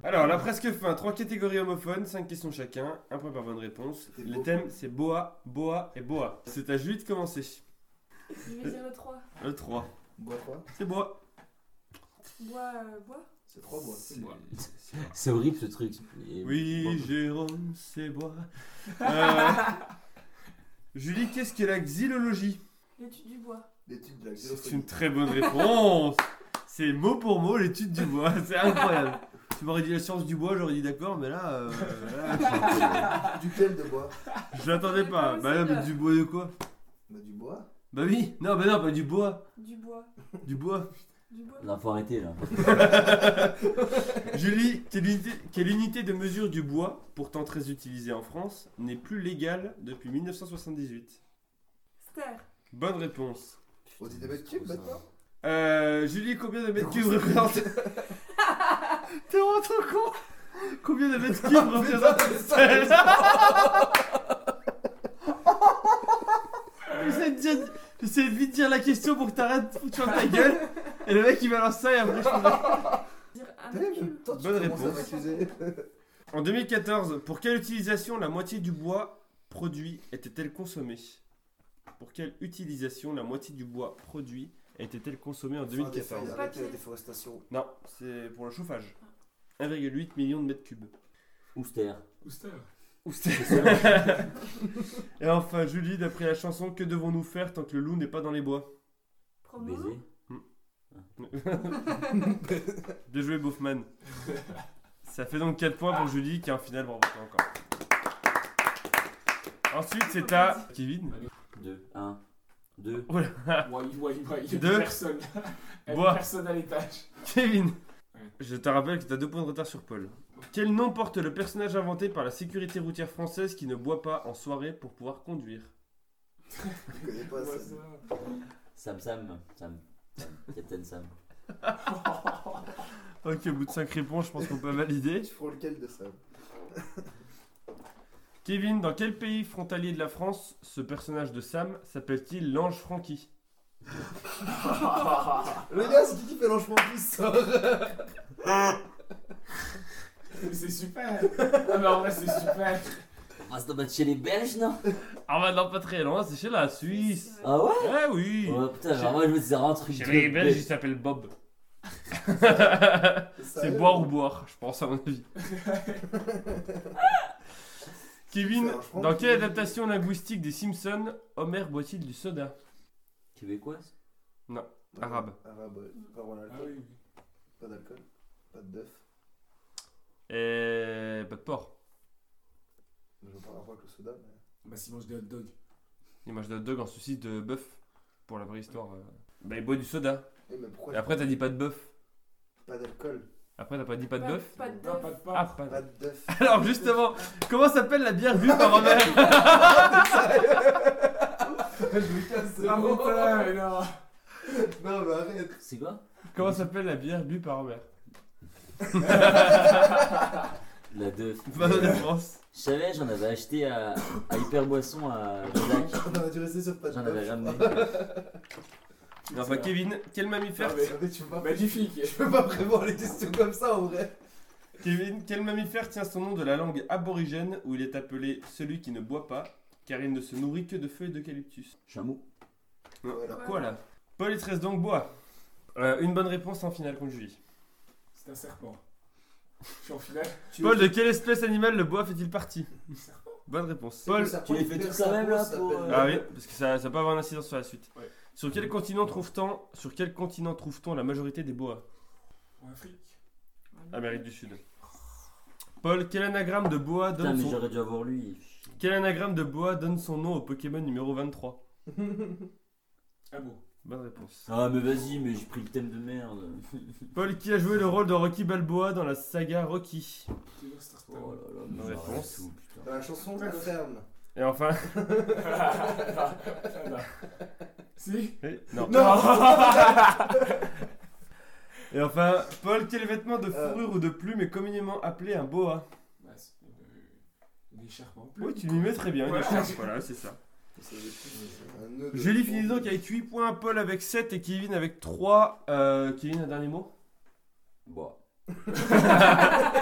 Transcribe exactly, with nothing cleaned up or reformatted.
Alors, la presque fin. Trois catégories homophones, cinq questions chacun, un point par bonne réponse. C'était Les beau. thèmes, c'est boa, boa et boa. C'est à Julie de commencer. Je vais dire le trois. Le trois. Bois quoi? C'est boa. Bois, euh, bois. C'est trois bois. C'est boa. C'est horrible ce truc. Et- Oui, Jérôme, c'est bois. Euh, Julie, qu'est-ce que la xylologie? L'étude du bois. L'étude de la C'est xylophonie. une très bonne réponse. C'est mot pour mot l'étude du bois. C'est incroyable. Tu m'aurais dit la science du bois, j'aurais dit d'accord, mais là, euh, là Duquel de bois? je l'attendais pas. Bah là, mais du bois de quoi? Bah du bois. Bah oui, non, bah non, pas du bois. Du bois. Du bois. Du bois. Non, faut arrêter là. Julie, quelle unité, quelle unité de mesure du bois, pourtant très utilisée en France, n'est plus légale depuis mille neuf cent soixante-dix-huit? Ster. Bonne réponse. On dit des mètres cubes maintenant? Euh, Julie, combien de mètres cubes représente... T'es vraiment trop con. Combien de mètres cubes représente une selle? J'essaie de, dire- j'essaie de vite dire la question pour que t'arrêtes de foutre sur ta gueule. Et le mec il balance ça et après je peux... Dire un T'as mètre vu, cube. toi, tu Bonne commences à réponse. m'accuser. En deux mille quatorze, pour quelle utilisation la moitié du bois produit était-elle consommée? Pour quelle utilisation la moitié du bois produit était-elle consommée en deux mille quatorze? Enfin, arrêtez la déforestation. Non, c'est pour le chauffage. un virgule huit million de mètres cubes. Ouster. Ouster. Ou c'était- Et enfin, Julie, d'après la chanson, que devons-nous faire tant que le loup n'est pas dans les bois? Promenons-nous. Baiser. Bien joué, Beaufman. Ça fait donc quatre points pour Julie qui est en finale. Bravo, toi encore. Ensuite, c'est à Kevin. deux, un, deux. Why, why, why, il y a Deux. personne. Il y a Bois. personne à l'étage. Kevin, Ouais. je te rappelle que tu as deux points de retard sur Paul. Quel nom porte le personnage inventé par la sécurité routière française qui ne boit pas en soirée pour pouvoir conduire? Je connais pas Ouais, ça. ça. Sam Sam. Sam. Sam. Captain Sam. Ok, au bout de cinq réponses, je pense qu'on peut valider. Tu prends lequel de ça? Kevin, dans quel pays frontalier de la France ce personnage de Sam s'appelle-t-il l'ange Francky? Le gars, c'est qui qui fait l'enchement plus ça? C'est super. Ah, mais en vrai, c'est super. On va se battre chez les Belges, non? Ah bah non, pas très loin, c'est chez la Suisse. C'est Ah ouais? Eh oui. Oh putain, genre moi je me disais un truc. Chez de les Belges, il belge. s'appelle Bob. C'est Sérieux? boire ou boire, je pense à mon avis. Kevin, C'est un franc dans qui- quelle adaptation linguistique des Simpsons Homer boit-il du soda? Québécoise? Non, arabe. Arabe, ouais. Pas vraiment Ah l'alcool. oui. Pas d'alcool. Pas de bœuf. Et pas de porc. Je veux pas rapport avec le soda, mais. Bah, s'il mange des hot dogs. Il mange de hot dog en saucisse de bœuf pour la vraie histoire. euh. Bah il boit du soda. Eh, mais pourquoi Et après t'as dit pas de bœuf. pas d'alcool? Après t'as pas dit pas de bœuf? Pas de Non, pas bœuf. de Ah pâtes. pas Pas de... de bœuf. Alors justement, comment s'appelle la bière bue par Homer? Je me casse. Ah, putain, mais non. Non, mais arrête. C'est quoi? Comment s'appelle la bière bue par Homer? La deux. Bonne réponse. Je savais, j'en avais acheté à, à Hyper Boisson à Jacques. On aurait dû rester sur pas de J'en bœuf. avais ramené. Enfin Kevin, quel mammifère Non, mais- Regardez, tu peux pas. Magnifique. Je peux pas prévoir les questions comme ça en vrai. Kevin, quel mammifère tient son nom de la langue aborigène où il est appelé celui qui ne boit pas car il ne se nourrit que de feuilles d'eucalyptus? Chameau. Voilà. Quoi là? Paul il te reste donc bois. Euh, une bonne réponse en finale contre Julie. C'est un serpent. Je suis en finale. Tu Paul, de quelle espèce animale le bois fait-il partie? Serpent. Bonne réponse. C'est Paul. le serpent tu les qui fais fait tous sa quand même, peau, là, ça pour, s'appelle- euh, Ah oui, parce que ça, ça peut avoir une incidence sur la suite. Ouais. Sur quel continent trouve-t-on sur quel continent trouve-t-on la majorité des boas? En Afrique. Amérique du Sud. Paul, quel anagramme de boa Putain, donne mais son j'aurais dû avoir lui. quel anagramme de boa donne son nom au Pokémon numéro vingt-trois? Ah bon. Bonne réponse. Ah, mais vas-y, mais j'ai pris le thème de merde. Paul, qui a joué le rôle de Rocky Balboa dans la saga Rocky? Sylvester Oh Stallone. là là, mais Bonne j'arrête réponse. tout, putain. Dans la chanson de la ferme. Et enfin, Si. eh, non. Non. Et enfin, Paul, quel vêtement de Euh. fourrure ou de plume est communément appelé un boa? Bah, c'est une, une écharpe en plus. Oui, tu m'y mets très bien, une Voilà. écharpe, voilà, c'est ça. C'est un nœud de- Julie finit donc avec huit points, Paul avec sept et Kevin avec trois. Euh, Kevin, un dernier mot? Bon.